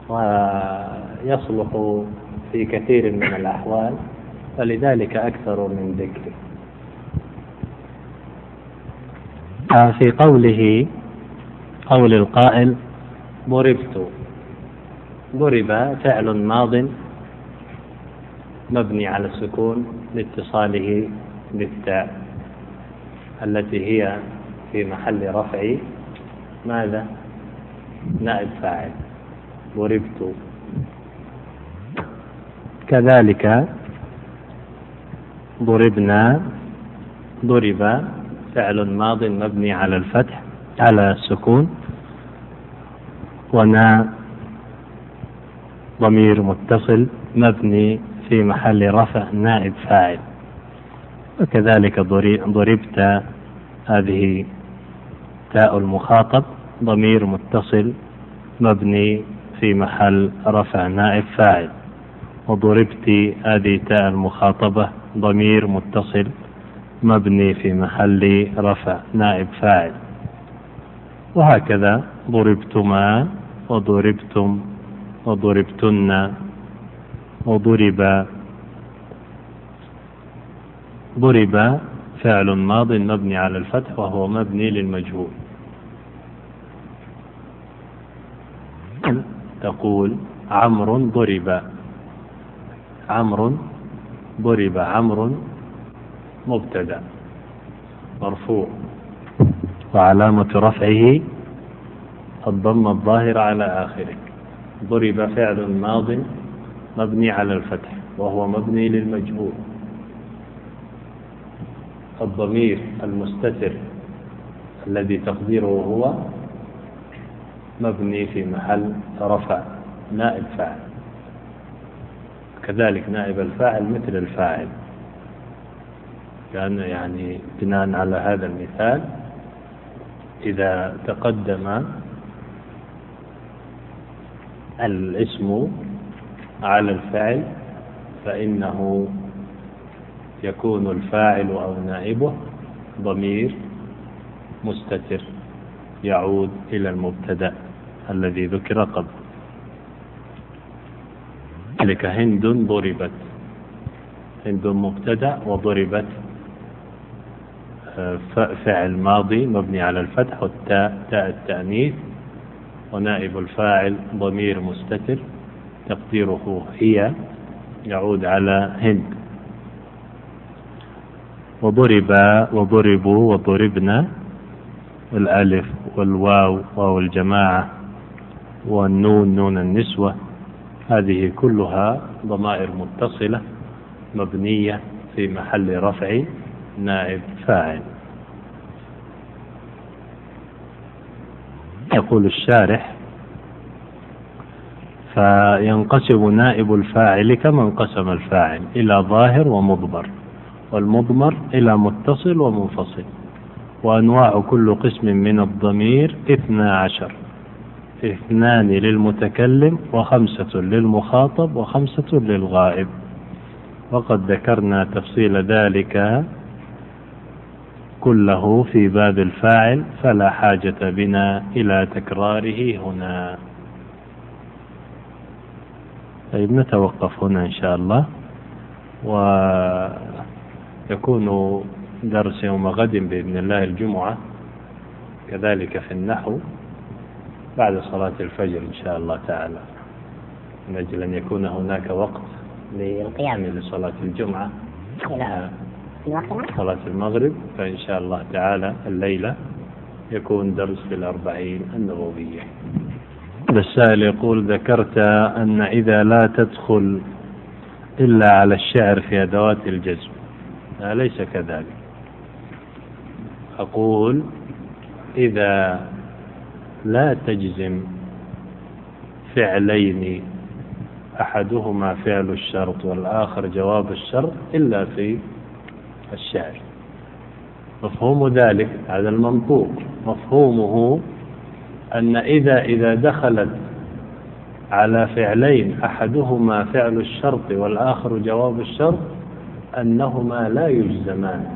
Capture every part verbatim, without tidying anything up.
ويصلح في كثير من الأحوال، فلذلك أكثر من ذكره. في قوله قول القائل ضربت، ضرب فعل ماض مبني على السكون لاتصاله بالتاء التي هي في محل رفع ماذا؟ نائب فاعل، ضربت. كذلك ضربنا، ضرب فعل ماض مبني على الفتح على السكون، ونا ضمير متصل مبني في محل رفع نائب فاعل. وكذلك ضربت، هذه تاء المخاطب ضمير متصل مبني في محل رفع نائب فاعل. وضربت هذه تاء المخاطبة ضمير متصل مبني في محل رفع نائب فاعل. وهكذا ضربتما وضربتم وضربتن وضرب. ضرب فعل ماض مبني على الفتح وهو مبني للمجهول. تقول عمرو ضرب، عمرو ضرب، عمرو مبتدأ مرفوع وعلامة رفعه الضم الظاهر على آخره. ضرب فعل ماض مبني على الفتح وهو مبني للمجهول. الضمير المستتر الذي تقديره هو مبني في محل رفع نائب فاعل. كذلك نائب الفاعل مثل الفاعل، لأن يعني بناء على هذا المثال إذا تقدم الاسم على الفعل فإنه يكون الفاعل أو نائبه ضمير مستتر يعود إلى المبتدأ الذي ذكر قبل. ذلك هند ضربت، هند مبتدأ وضربت فعل ماضي مبني على الفتح والتاء تاء التأنيث، ونائب الفاعل ضمير مستتر تقديره هي يعود على هند. وضرب وضربوا وضربنا، الألف والواو واو الجماعة والنون نون النسوة، هذه كلها ضمائر متصلة مبنية في محل رفع نائب فاعل. يقول الشارح فينقسم نائب الفاعل كما انقسم الفاعل إلى ظاهر ومضمر، والمضمر إلى متصل ومنفصل. وأنواع كل قسم من الضمير اثنا عشر، اثنان للمتكلم وخمسة للمخاطب وخمسة للغائب. وقد ذكرنا تفصيل ذلك كله في باب الفاعل فلا حاجة بنا إلى تكراره هنا. طيب نتوقف هنا إن شاء الله، ويكون درس يوم غد بإذن الله الجمعة، كذلك في النحو بعد صلاة الفجر إن شاء الله تعالى، من أجل أن يكون هناك وقت للقيام لصلاة الجمعة إلى صلاة المغرب. فإن شاء الله تعالى الليلة يكون درس في الأربعين النووية. السائل يقول ذكرت أن إذا لا تدخل إلا على الشعر في أدوات الجزم، أليس كذلك؟ أقول إذا لا تجزم فعلين أحدهما فعل الشرط والآخر جواب الشرط إلا في الشعر. مفهوم ذلك هذا المنطوق، مفهومه أن إذا إذا دخلت على فعلين أحدهما فعل الشرط والآخر جواب الشرط أنهما لا يجزمان.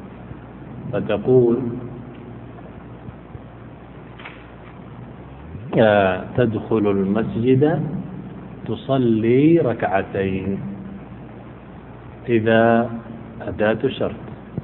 فتقول تدخل المسجد تصلي ركعتين، إذا أداة شرط.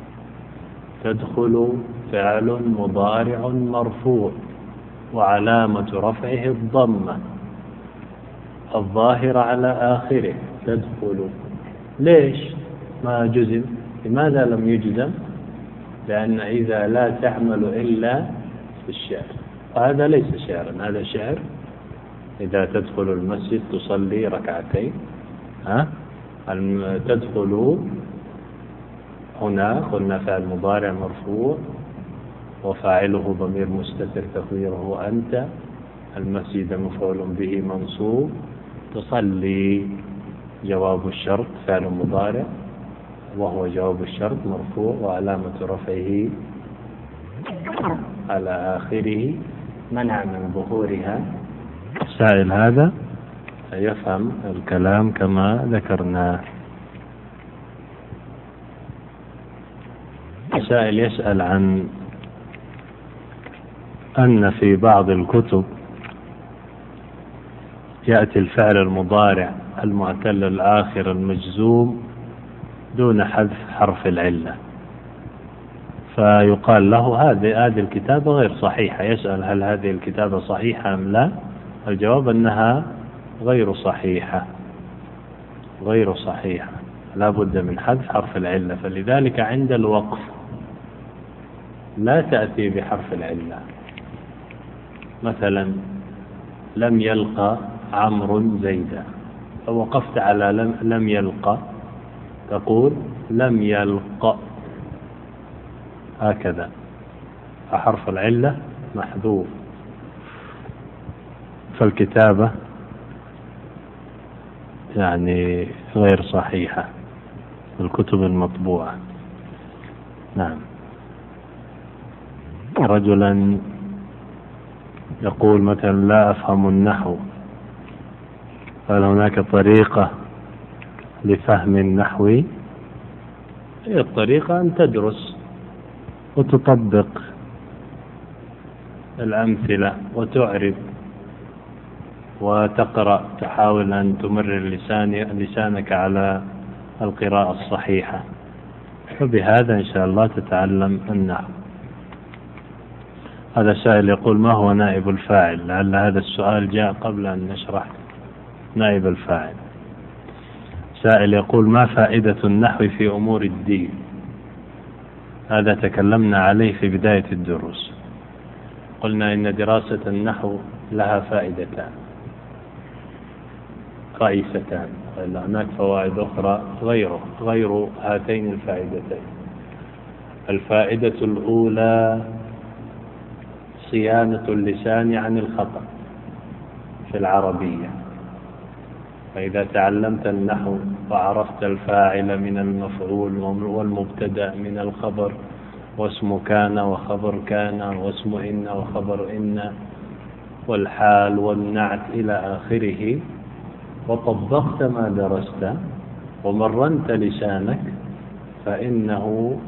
تدخل فعل مضارع مرفوع وعلامة رفعه الضمة الظاهرة على آخره. تدخل ليش ما جزم؟ لماذا لم يجزم؟ لأن إذا لا تعمل إلا في الشعر، وهذا ليس شعرا، هذا شعر. إذا تدخل المسجد تصلي ركعتين، ها تدخل هنا قلنا فعل مضارع مرفوع وفاعله ضمير مستتر تقديره أنت، المسجد مفعول به منصوب، تصلي جواب الشرط فعل مضارع وهو جواب الشرط مرفوع وعلامة رفعه على آخره منع من ظهورها. السائل هذا يفهم الكلام كما ذكرنا. السائل يسأل عن أن في بعض الكتب يأتي الفعل المضارع المعتل الآخر المجزوم دون حذف حرف العلة، فيقال له هذه هذه الكتابة غير صحيحة. يسأل هل هذه الكتابة صحيحة أم لا؟ الجواب أنها غير صحيحة، غير صحيحة، لا بد من حذف حرف العلة. فلذلك عند الوقف لا تأتي بحرف العلة. مثلا لم يلقى عمرو زيدا، لو وقفت على لم, لم يلقى تقول لم يلقى هكذا، حرف العلة محذوف. فالكتابة يعني غير صحيحة الكتب المطبوعة. نعم. رجلا يقول مثلا لا أفهم النحو، هل هناك طريقة لفهم النحو؟ هي الطريقة أن تدرس وتطبق الأمثلة وتعرف وتقرأ، تحاول أن تمرر لسانك على القراءة الصحيحة، فبهذا إن شاء الله تتعلم النحو. هذا سائل يقول ما هو نائب الفاعل؟ لعل هذا السؤال جاء قبل أن نشرح نائب الفاعل. سائل يقول ما فائدة النحو في أمور الدين؟ هذا تكلمنا عليه في بداية الدروس، قلنا إن دراسة النحو لها فائدتان رئيستان، وإلا هناك فوائد أخرى غيره غير هاتين الفائدتين. الفائدة الأولى صيانة اللسان عن الخطأ في العربية. فإذا تعلمت النحو وعرفت الفاعل من المفعول والمبتدأ من الخبر، واسم كان وخبر كان واسم إن وخبر إن والحال والنعت إلى آخره، وطبقت ما درست ومرنت لسانك، فإنه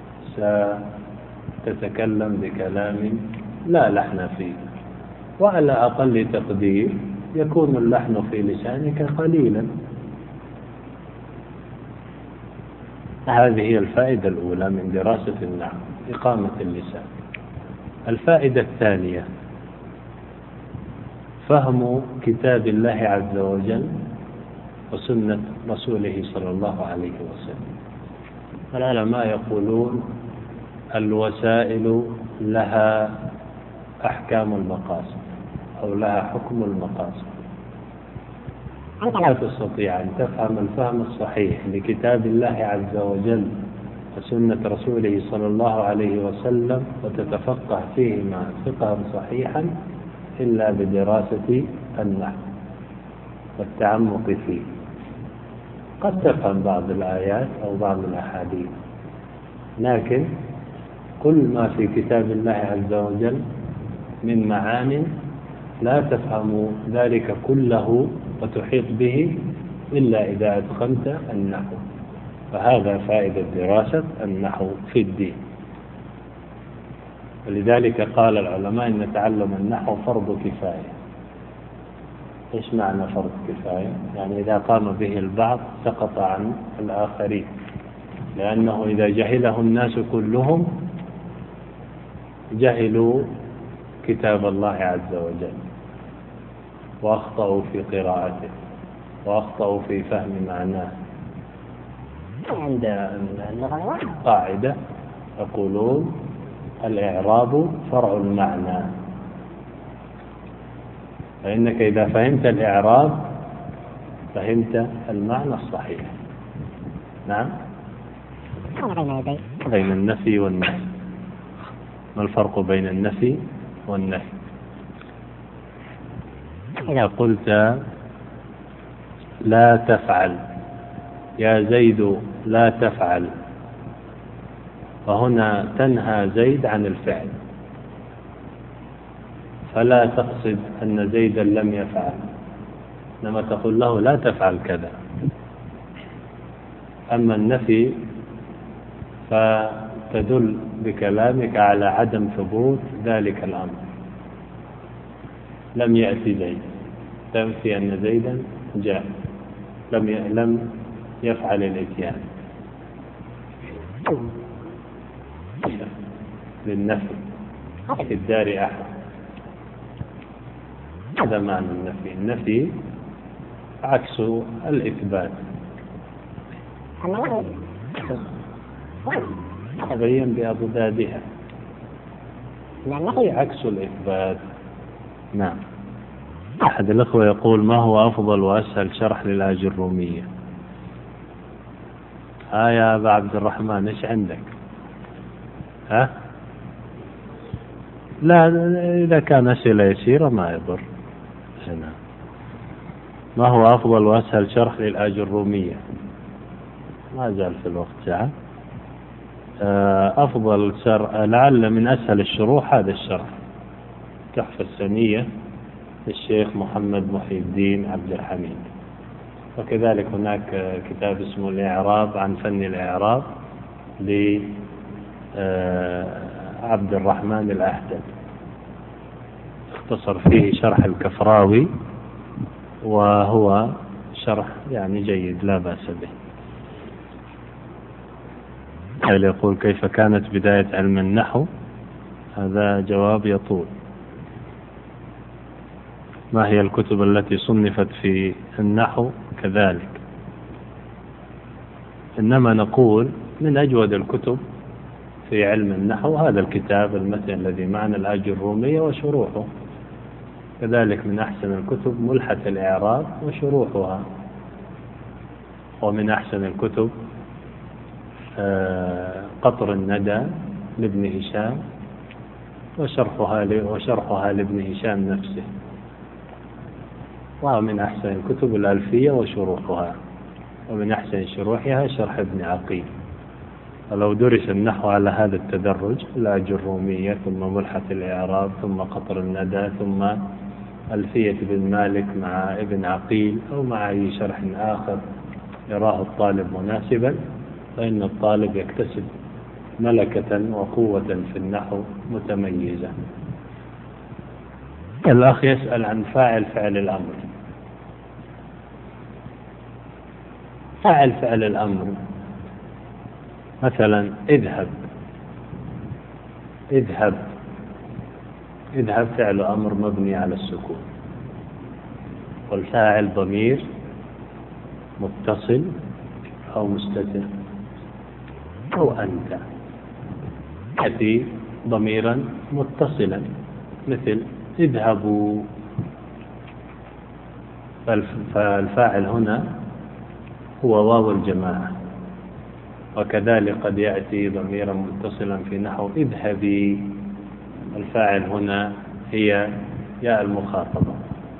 ستتكلم بكلام لا لحن فيه، وعلى أقل تقدير يكون اللحن في لسانك قليلا. هذه هي الفائدة الأولى من دراسة النحو، إقامة اللسان. الفائدة الثانية فهم كتاب الله عز وجل وسنة رسوله صلى الله عليه وسلم. العلماء يقولون الوسائل لها أحكام المقاصد أو لها حكم المقاصد. أنت لا تستطيع أن تفهم الفهم الصحيح لكتاب الله عز وجل وسنة رسوله صلى الله عليه وسلم وتتفقه فيهما فقها صحيحا إلا بدراسة النحو والتعمق فيه. قد تفهم بعض الآيات أو بعض الأحاديث، لكن كل ما في كتاب الله عز وجل من معان لا تفهم ذلك كله وتحيط به إلا إذا أدخلت النحو. فهذا فائدة دراسة النحو في الدين. ولذلك قال العلماء إن تعلم النحو فرض كفاية. إيش معنى فرض كفاية؟ يعني إذا قام به البعض سقط عن الآخرين، لأنه إذا جهله الناس كلهم جهلوا كتاب الله عز وجل وأخطأوا في قراءته وأخطأوا في فهم معناه. عند قاعدة يقولون الإعراب فرع المعنى، فإنك إذا فهمت الإعراب فهمت المعنى الصحيح. نعم. بين النفي والنهي، ما الفرق بين النفي والنهي؟ إذا قلت لا تفعل يا زيد لا تفعل، فهنا تنهى زيد عن الفعل، فلا تقصد أن زيدا لم يفعل، إنما تقول له لا تفعل كذا. أما النفي فتدل بكلامك على عدم ثبوت ذلك الأمر، لم يأتي زيد، تنفي أن زيدا جاء، لم لم يفعل الإتيان للنفي في الدار أحد. هذا معنى النفي. النفي عكس الإثبات، تبين بأضدادها، النفي عكس الإثبات. نعم. أحد الأخوة يقول ما هو أفضل وأسهل شرح للآجرومية؟ ها يا أبا عبد الرحمن إيش عندك؟ ها؟ لا إذا كان أسئلة يسيرة ما يضر. هنا ما هو أفضل وأسهل شرح للآجرومية؟ ما زال في الوقت ساعة. أفضل شرح لعل من أسهل الشروح هذا الشرح، تحفة السنية للشيخ محمد محي الدين عبد الحميد. وكذلك هناك كتاب اسمه الإعراب عن فن الإعراب لعبد الرحمن الأهدل، اختصر فيه شرح الكفراوي، وهو شرح يعني جيد لا بأس به. هل يقول كيف كانت بداية علم النحو؟ هذا جواب يطول. ما هي الكتب التي صنفت في النحو؟ كذلك. إنما نقول من أجود الكتب في علم النحو هذا الكتاب المتن الذي معنا الآجرومية وشروحه، كذلك من أحسن الكتب ملحة الإعراب وشروحها، ومن أحسن الكتب قطر الندى لابن هشام وشرحها وشرحها لابن هشام نفسه، ومن أحسن الكتب الألفية وشروحها، ومن أحسن شروحها شرح ابن عقيل. ولو درس النحو على هذا التدرج، الآجرومية ثم ملحة الإعراب ثم قطر الندى ثم ألفية بن مالك مع ابن عقيل أو مع أي شرح آخر يراه الطالب مناسبا، فإن الطالب يكتسب ملكة وقوة في النحو متميزة. الأخ يسأل عن فاعل فعل الأمر. فاعل فعل الأمر مثلا اذهب، اذهب اذهب فعل أمر مبني على السكون، والفاعل ضمير متصل أو مستتر أو أنت، يأتي ضميرا متصلا مثل اذهبوا، فالفاعل هنا هو واو الجماعة. وكذلك قد يأتي ضميرا متصلا في نحو اذهبي، الفاعل هنا هي ياء المخاطبة،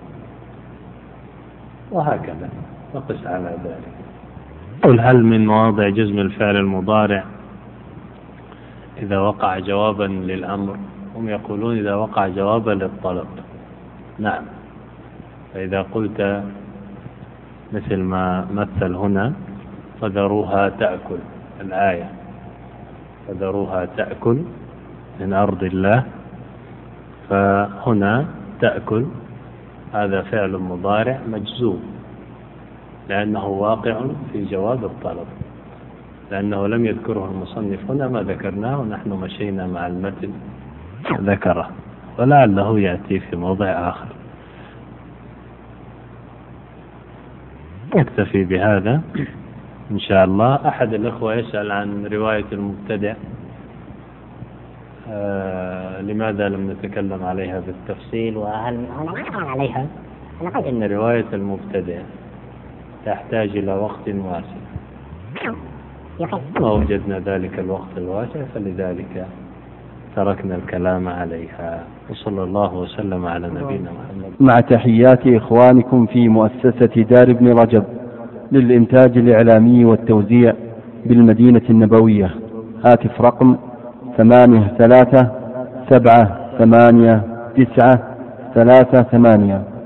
وهكذا نقص على ذلك. قل هل من مواضع جزم الفعل المضارع إذا وقع جوابا للأمر؟ هم يقولون إذا وقع جوابا للطلب. نعم، فإذا قلت مثل ما مثل هنا فذروها تأكل، الآية فذروها تأكل من أرض الله، فهنا تأكل هذا فعل مضارع مجزوم لأنه واقع في جواب الطلب، لأنه لم يذكره المصنف هنا ما ذكرناه ونحن مشينا مع المتن ذكره، ولعله يأتي في موضع آخر. نكتفي بهذا إن شاء الله. أحد الأخوة يسأل عن رواية المبتدع، آه لماذا لم نتكلم عليها بالتفصيل وهل هنعلق عليها؟ إن رواية المبتدع تحتاج إلى وقت واسع، ما وجدنا ذلك الوقت الواسع فلذلك تركنا الكلام عليها. وصلى الله وسلم على نبينا محمد. مع تحيات إخوانكم في مؤسسة دار ابن رجب للإنتاج الإعلامي والتوزيع بالمدينة النبوية. هاتف رقم ثمانية ثلاثة سبعة ثمانية تسعة ثلاثة ثمانية.